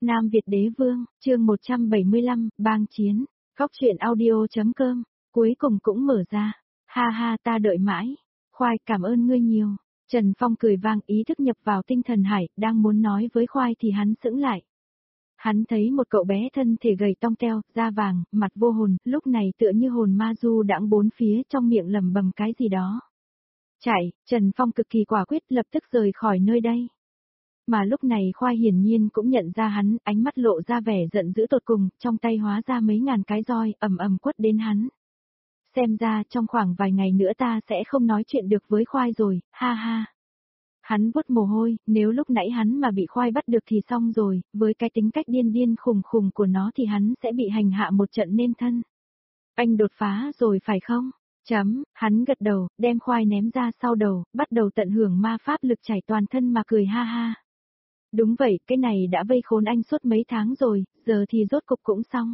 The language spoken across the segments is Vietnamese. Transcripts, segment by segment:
Nam Việt Đế Vương, chương 175, bang chiến, góc truyện audio.com, cuối cùng cũng mở ra. Ha ha, ta đợi mãi. Khoai, cảm ơn ngươi nhiều. Trần Phong cười vang, ý thức nhập vào tinh thần hải, đang muốn nói với Khoai thì hắn sững lại. Hắn thấy một cậu bé thân thể gầy tong teo, da vàng, mặt vô hồn, lúc này tựa như hồn ma du đãng bốn phía, trong miệng lẩm bẩm cái gì đó. Chạy, Trần Phong cực kỳ quả quyết lập tức rời khỏi nơi đây. Mà lúc này Khoai hiển nhiên cũng nhận ra hắn, ánh mắt lộ ra vẻ giận dữ tột cùng, trong tay hóa ra mấy ngàn cái roi, ầm ầm quất đến hắn. Xem ra trong khoảng vài ngày nữa ta sẽ không nói chuyện được với Khoai rồi, ha ha. Hắn vuốt mồ hôi, nếu lúc nãy hắn mà bị Khoai bắt được thì xong rồi, với cái tính cách điên điên khùng khùng của nó thì hắn sẽ bị hành hạ một trận nên thân. Anh đột phá rồi phải không? Hắn gật đầu, đem Khoai ném ra sau đầu, bắt đầu tận hưởng ma pháp lực chảy toàn thân mà cười ha ha. Đúng vậy, cái này đã vây khốn anh suốt mấy tháng rồi, giờ thì rốt cục cũng xong.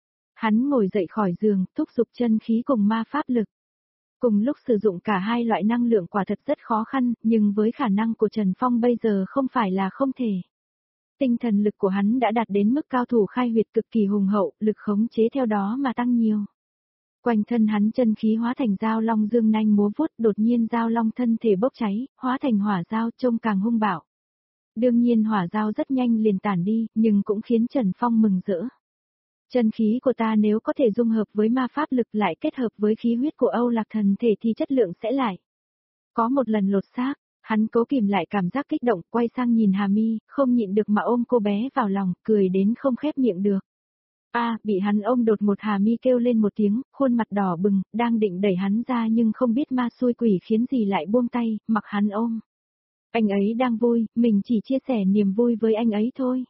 Hắn ngồi dậy khỏi giường, thúc giục chân khí cùng ma pháp lực. Cùng lúc sử dụng cả hai loại năng lượng quả thật rất khó khăn, nhưng với khả năng của Trần Phong bây giờ không phải là không thể. Tinh thần lực của hắn đã đạt đến mức cao thủ khai huyệt cực kỳ hùng hậu, lực khống chế theo đó mà tăng nhiều. Quanh thân hắn chân khí hóa thành dao long dương nanh múa vuốt, đột nhiên dao long thân thể bốc cháy, hóa thành hỏa dao trông càng hung bạo. Đương nhiên hỏa dao rất nhanh liền tản đi, nhưng cũng khiến Trần Phong mừng rỡ. Chân khí của ta nếu có thể dung hợp với ma pháp lực lại kết hợp với khí huyết của Âu Lạc thần thể thì chất lượng sẽ lại. Có một lần lột xác, hắn cố kìm lại cảm giác kích động, quay sang nhìn Hà Mi, không nhịn được mà ôm cô bé vào lòng, cười đến không khép miệng được. Bị hắn ôm đột một, Hà Mi kêu lên một tiếng, khuôn mặt đỏ bừng, đang định đẩy hắn ra nhưng không biết ma xui quỷ khiến gì lại buông tay, mặc hắn ôm. Anh ấy đang vui, mình chỉ chia sẻ niềm vui với anh ấy thôi.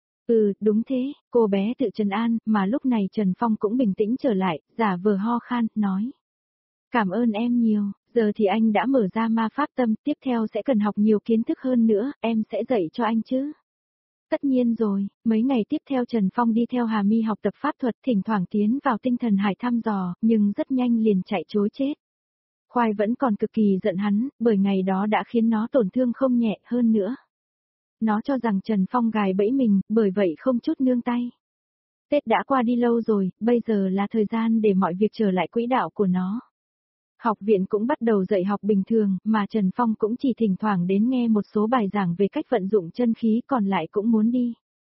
Đúng thế, cô bé tự trấn an, mà lúc này Trần Phong cũng bình tĩnh trở lại, giả vờ ho khan, nói. Cảm ơn em nhiều, giờ thì anh đã mở ra ma pháp tâm, tiếp theo sẽ cần học nhiều kiến thức hơn nữa, em sẽ dạy cho anh chứ. Tất nhiên rồi, mấy ngày tiếp theo Trần Phong đi theo Hà Mi học tập pháp thuật, thỉnh thoảng tiến vào tinh thần hải thăm dò, nhưng rất nhanh liền chạy trối chết. Khoai vẫn còn cực kỳ giận hắn, bởi ngày đó đã khiến nó tổn thương không nhẹ hơn nữa. Nó cho rằng Trần Phong gài bẫy mình, bởi vậy không chút nương tay. Tết đã qua đi lâu rồi, bây giờ là thời gian để mọi việc trở lại quỹ đạo của nó. Học viện cũng bắt đầu dạy học bình thường, mà Trần Phong cũng chỉ thỉnh thoảng đến nghe một số bài giảng về cách vận dụng chân khí, còn lại cũng muốn đi.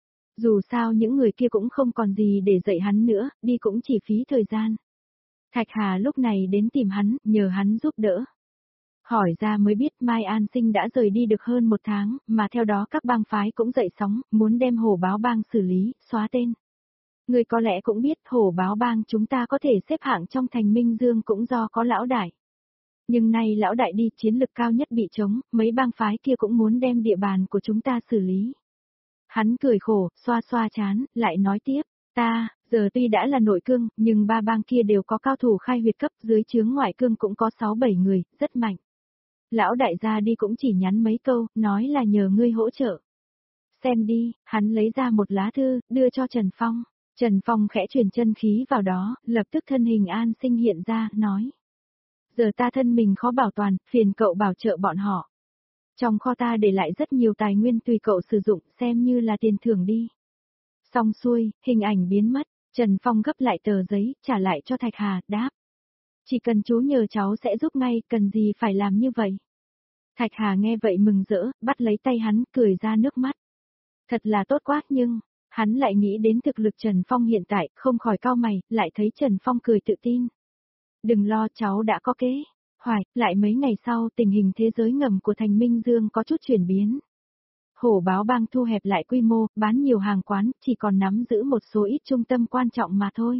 Dù sao những người kia cũng không còn gì để dạy hắn nữa, đi cũng chỉ phí thời gian. Thạch Hà lúc này đến tìm hắn, nhờ hắn giúp đỡ. Hỏi ra mới biết Mai An Sinh đã rời đi được hơn một tháng, mà theo đó các bang phái cũng dậy sóng, muốn đem Hổ Báo Bang xử lý, xóa tên. Người có lẽ cũng biết Hổ Báo Bang chúng ta có thể xếp hạng trong thành Minh Dương cũng do có lão đại. Nhưng nay lão đại đi, chiến lực cao nhất bị trống, mấy bang phái kia cũng muốn đem địa bàn của chúng ta xử lý. Hắn cười khổ, xoa xoa chán, lại nói tiếp, giờ tuy đã là nội cương, nhưng ba bang kia đều có cao thủ khai huyệt cấp, dưới chướng ngoại cương cũng có 6-7 người, rất mạnh. Lão đại gia đi cũng chỉ nhắn mấy câu, nói là nhờ ngươi hỗ trợ. Xem đi, hắn lấy ra một lá thư, đưa cho Trần Phong. Trần Phong khẽ truyền chân khí vào đó, lập tức thân hình An Sinh hiện ra, nói. Giờ ta thân mình khó bảo toàn, phiền cậu bảo trợ bọn họ. Trong kho ta để lại rất nhiều tài nguyên tùy cậu sử dụng, xem như là tiền thưởng đi. Xong xuôi, hình ảnh biến mất, Trần Phong gấp lại tờ giấy, trả lại cho Thạch Hà, đáp. Chỉ cần chú nhờ cháu sẽ giúp ngay, cần gì phải làm như vậy. Thạch Hà nghe vậy mừng rỡ, bắt lấy tay hắn, cười ra nước mắt. Thật là tốt quá, nhưng, hắn lại nghĩ đến thực lực Trần Phong hiện tại, không khỏi cau mày, lại thấy Trần Phong cười tự tin. Đừng lo, cháu đã có kế. Lại mấy ngày sau tình hình thế giới ngầm của thành Minh Dương có chút chuyển biến. Hổ Báo Bang thu hẹp lại quy mô, bán nhiều hàng quán, chỉ còn nắm giữ một số ít trung tâm quan trọng mà thôi.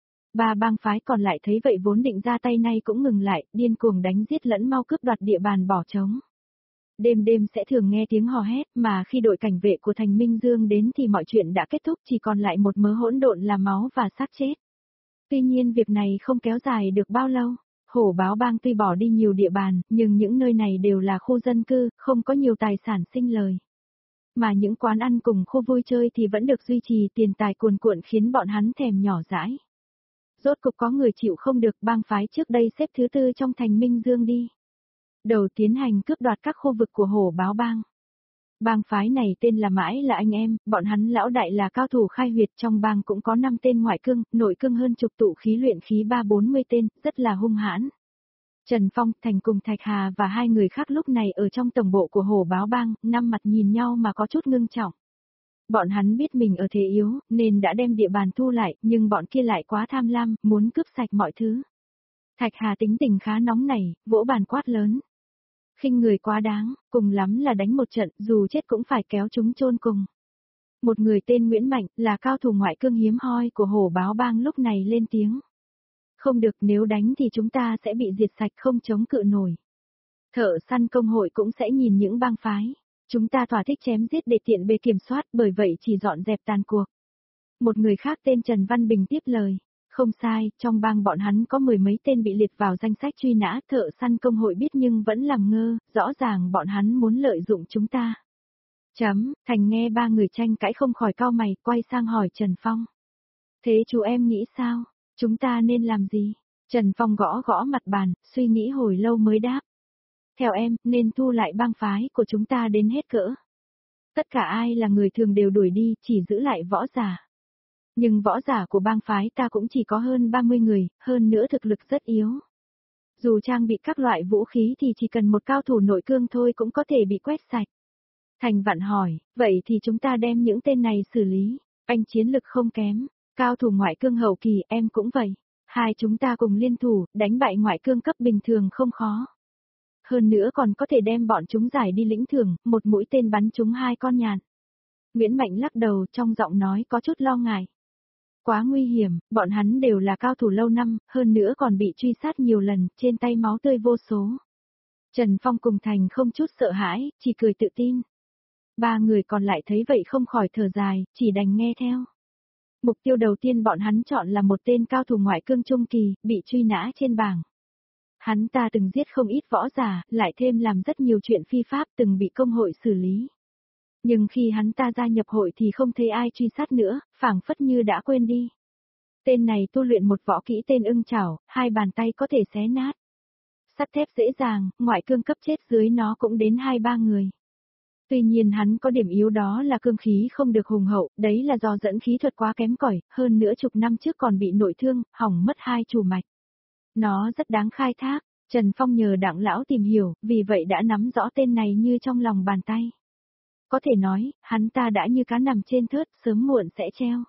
Ba bang phái còn lại thấy vậy vốn định ra tay nay cũng ngừng lại, điên cuồng đánh giết lẫn mau cướp đoạt địa bàn bỏ trống. Đêm đêm sẽ thường nghe tiếng hò hét, mà khi đội cảnh vệ của thành Minh Dương đến thì mọi chuyện đã kết thúc, chỉ còn lại một mớ hỗn độn là máu và xác chết. Tuy nhiên việc này không kéo dài được bao lâu. Hổ Báo Bang tuy bỏ đi nhiều địa bàn, nhưng những nơi này đều là khu dân cư, không có nhiều tài sản sinh lời. Mà những quán ăn cùng khu vui chơi thì vẫn được duy trì, tiền tài cuồn cuộn khiến bọn hắn thèm nhỏ dãi. Rốt cục có người chịu không được, bang phái trước đây xếp thứ 4 trong thành Minh Dương đi. Đầu tiến hành cướp đoạt các khu vực của Hổ Báo Bang. Bang phái này tên là Mãi là anh em, bọn hắn lão đại là cao thủ khai huyệt, trong bang cũng có 5 tên ngoại cương, nội cương hơn chục tụ khí luyện khí 3-40 tên, rất là hung hãn. Trần Phong, Thành cùng Thạch Hà và hai người khác lúc này ở trong tổng bộ của Hổ Báo Bang, năm mặt nhìn nhau mà có chút ngưng trọng. Bọn hắn biết mình ở thế yếu, nên đã đem địa bàn thu lại, nhưng bọn kia lại quá tham lam, muốn cướp sạch mọi thứ. Thạch Hà tính tình khá nóng nảy, vỗ bàn quát lớn. Khinh người quá đáng, cùng lắm là đánh một trận, dù chết cũng phải kéo chúng chôn cùng. Một người tên Nguyễn Mạnh, là cao thủ ngoại cương hiếm hoi của Hổ Báo Bang lúc này lên tiếng. Không được, nếu đánh thì chúng ta sẽ bị diệt sạch, không chống cự nổi. Thợ săn công hội cũng sẽ nhìn những bang phái. Chúng ta thỏa thích chém giết để tiện bề kiểm soát, bởi vậy chỉ dọn dẹp tàn cuộc. Một người khác tên Trần Văn Bình tiếp lời. Không sai, trong bang bọn hắn có 10 mấy tên bị liệt vào danh sách truy nã, thợ săn công hội biết nhưng vẫn làm ngơ, rõ ràng bọn hắn muốn lợi dụng chúng ta. Thành nghe ba người tranh cãi không khỏi cau mày, quay sang hỏi Trần Phong. Thế chú em nghĩ sao? Chúng ta nên làm gì? Trần Phong gõ gõ mặt bàn, suy nghĩ hồi lâu mới đáp. Theo em, nên thu lại bang phái của chúng ta đến hết cỡ. Tất cả ai là người thường đều đuổi đi, chỉ giữ lại võ giả. Nhưng võ giả của bang phái ta cũng chỉ có hơn 30 người, hơn nữa thực lực rất yếu. Dù trang bị các loại vũ khí thì chỉ cần một cao thủ nội cương thôi cũng có thể bị quét sạch. Thành Vạn hỏi, vậy thì chúng ta đem những tên này xử lý, anh chiến lực không kém, cao thủ ngoại cương hậu kỳ em cũng vậy. Hai chúng ta cùng liên thủ, đánh bại ngoại cương cấp bình thường không khó. Hơn nữa còn có thể đem bọn chúng giải đi lĩnh thưởng, một mũi tên bắn trúng 2 con nhạn. Nguyễn Mạnh lắc đầu, trong giọng nói có chút lo ngại. Quá nguy hiểm, bọn hắn đều là cao thủ lâu năm, hơn nữa còn bị truy sát nhiều lần, trên tay máu tươi vô số. Trần Phong cùng Thành không chút sợ hãi, chỉ cười tự tin. Ba người còn lại thấy vậy không khỏi thở dài, chỉ đành nghe theo. Mục tiêu đầu tiên bọn hắn chọn là một tên cao thủ ngoại cương trung kỳ, bị truy nã trên bảng. Hắn ta từng giết không ít võ giả, lại thêm làm rất nhiều chuyện phi pháp, từng bị công hội xử lý. Nhưng khi hắn ta gia nhập hội thì không thấy ai truy sát nữa, phảng phất như đã quên đi. Tên này tu luyện một võ kỹ tên ưng chảo, 2 bàn tay có thể xé nát. Sắt thép dễ dàng, ngoại cương cấp chết dưới nó cũng đến 2-3 người. Tuy nhiên hắn có điểm yếu đó là cương khí không được hùng hậu, đấy là do dẫn khí thuật quá kém cỏi, hơn nữa chục năm trước còn bị nội thương, hỏng mất 2 chủ mạch. Nó rất đáng khai thác, Trần Phong nhờ Đặng lão tìm hiểu, vì vậy đã nắm rõ tên này như trong lòng bàn tay. Có thể nói, hắn ta đã như cá nằm trên thớt, sớm muộn sẽ treo.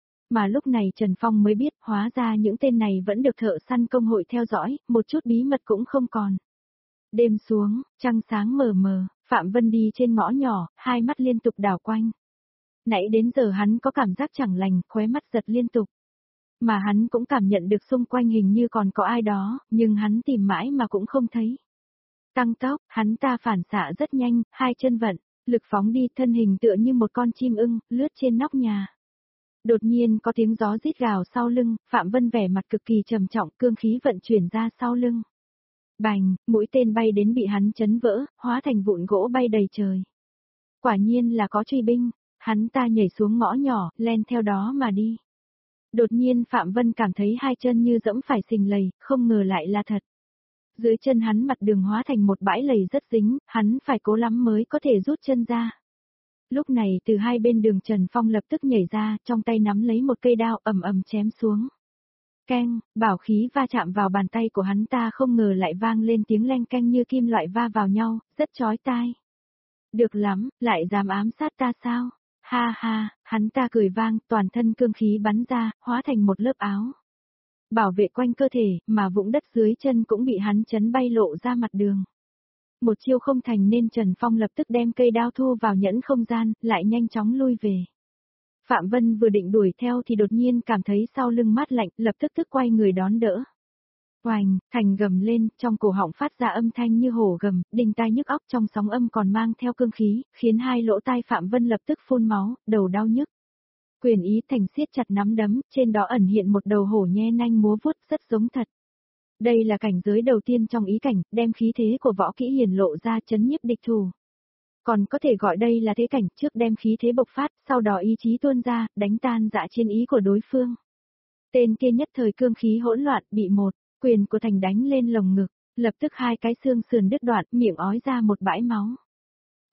Mà lúc này Trần Phong mới biết, hóa ra những tên này vẫn được thợ săn công hội theo dõi, một chút bí mật cũng không còn. Đêm xuống, trăng sáng mờ mờ, Phạm Vân đi trên ngõ nhỏ, hai mắt liên tục đảo quanh. Nãy đến giờ hắn có cảm giác chẳng lành, khóe mắt giật liên tục. Mà hắn cũng cảm nhận được xung quanh hình như còn có ai đó, nhưng hắn tìm mãi mà cũng không thấy. Tăng tốc, hắn ta phản xạ rất nhanh, 2 chân vận, lực phóng đi, thân hình tựa như một con chim ưng, lướt trên nóc nhà. Đột nhiên có tiếng gió rít gào sau lưng, Phạm Vân vẻ mặt cực kỳ trầm trọng, cương khí vận chuyển ra sau lưng. Bành, mũi tên bay đến bị hắn chấn vỡ, hóa thành vụn gỗ bay đầy trời. Quả nhiên là có truy binh, hắn ta nhảy xuống ngõ nhỏ, len theo đó mà đi. Đột nhiên Phạm Vân cảm thấy 2 chân như dẫm phải sình lầy, không ngờ lại là thật. Dưới chân hắn mặt đường hóa thành một bãi lầy rất dính, hắn phải cố lắm mới có thể rút chân ra. Lúc này từ hai bên đường Trần Phong lập tức nhảy ra, trong tay nắm lấy một cây đao ầm ầm chém xuống. Keng, bảo khí va chạm vào bàn tay của hắn ta không ngờ lại vang lên tiếng leng keng như kim loại va vào nhau, rất chói tai. Được lắm, lại dám ám sát ta sao? Ha ha, hắn ta cười vang, toàn thân cương khí bắn ra, hóa thành một lớp áo. Bảo vệ quanh cơ thể, mà vũng đất dưới chân cũng bị hắn chấn bay lộ ra mặt đường. Một chiêu không thành nên Trần Phong lập tức đem cây đao thu vào nhẫn không gian, lại nhanh chóng lui về. Phạm Vân vừa định đuổi theo thì đột nhiên cảm thấy sau lưng mát lạnh, lập tức quay người đón đỡ. Oành, Thành gầm lên, trong cổ họng phát ra âm thanh như hổ gầm, đinh tai nhức óc, trong sóng âm còn mang theo cương khí, khiến hai lỗ tai Phạm Vân lập tức phun máu, đầu đau nhức. Quyền ý Thành siết chặt nắm đấm, trên đó ẩn hiện một đầu hổ nhe nanh múa vuốt rất giống thật. Đây là cảnh giới đầu tiên trong ý cảnh, đem khí thế của võ kỹ hiển lộ ra chấn nhiếp địch thủ. Còn có thể gọi đây là thế cảnh, trước đem khí thế bộc phát, sau đó ý chí tuôn ra, đánh tan dạ chiến ý của đối phương. Tên kia nhất thời cương khí hỗn loạn, bị một quyền của Thành đánh lên lồng ngực, lập tức 2 cái xương sườn đứt đoạn, miệng ói ra một bãi máu.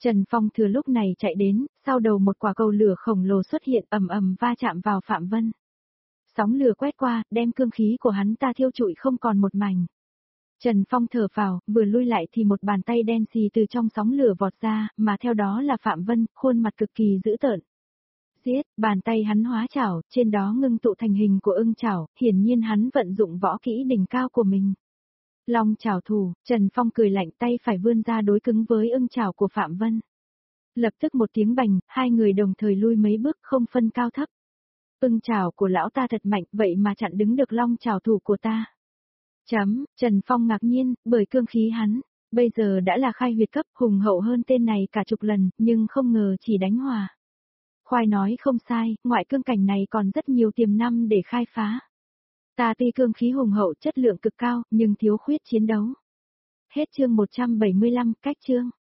Trần Phong thừa lúc này chạy đến, sau đầu một quả cầu lửa khổng lồ xuất hiện ầm ầm va chạm vào Phạm Vân. Sóng lửa quét qua, đem cương khí của hắn ta thiêu trụi không còn một mảnh. Trần Phong thở phào, vừa lui lại thì một bàn tay đen xì từ trong sóng lửa vọt ra, mà theo đó là Phạm Vân, khuôn mặt cực kỳ dữ tợn. Giết, bàn tay hắn hóa chảo, trên đó ngưng tụ thành hình của ưng chảo, hiển nhiên hắn vận dụng võ kỹ đỉnh cao của mình. Long chảo thủ, Trần Phong cười lạnh, tay phải vươn ra đối cứng với ưng chảo của Phạm Vân. Lập tức một tiếng bành, hai người đồng thời lui mấy bước không phân cao thấp. Ưng chảo của lão ta thật mạnh, vậy mà chặn đứng được long chảo thủ của ta. Trần Phong ngạc nhiên, bởi cương khí hắn, bây giờ đã là khai huyệt cấp, hùng hậu hơn tên này cả chục lần, nhưng không ngờ chỉ đánh hòa. Khoai nói không sai, ngoại cương cảnh này còn rất nhiều tiềm năng để khai phá. Ta tuy cương khí hùng hậu chất lượng cực cao, nhưng thiếu khuyết chiến đấu. Hết chương 175, cách chương.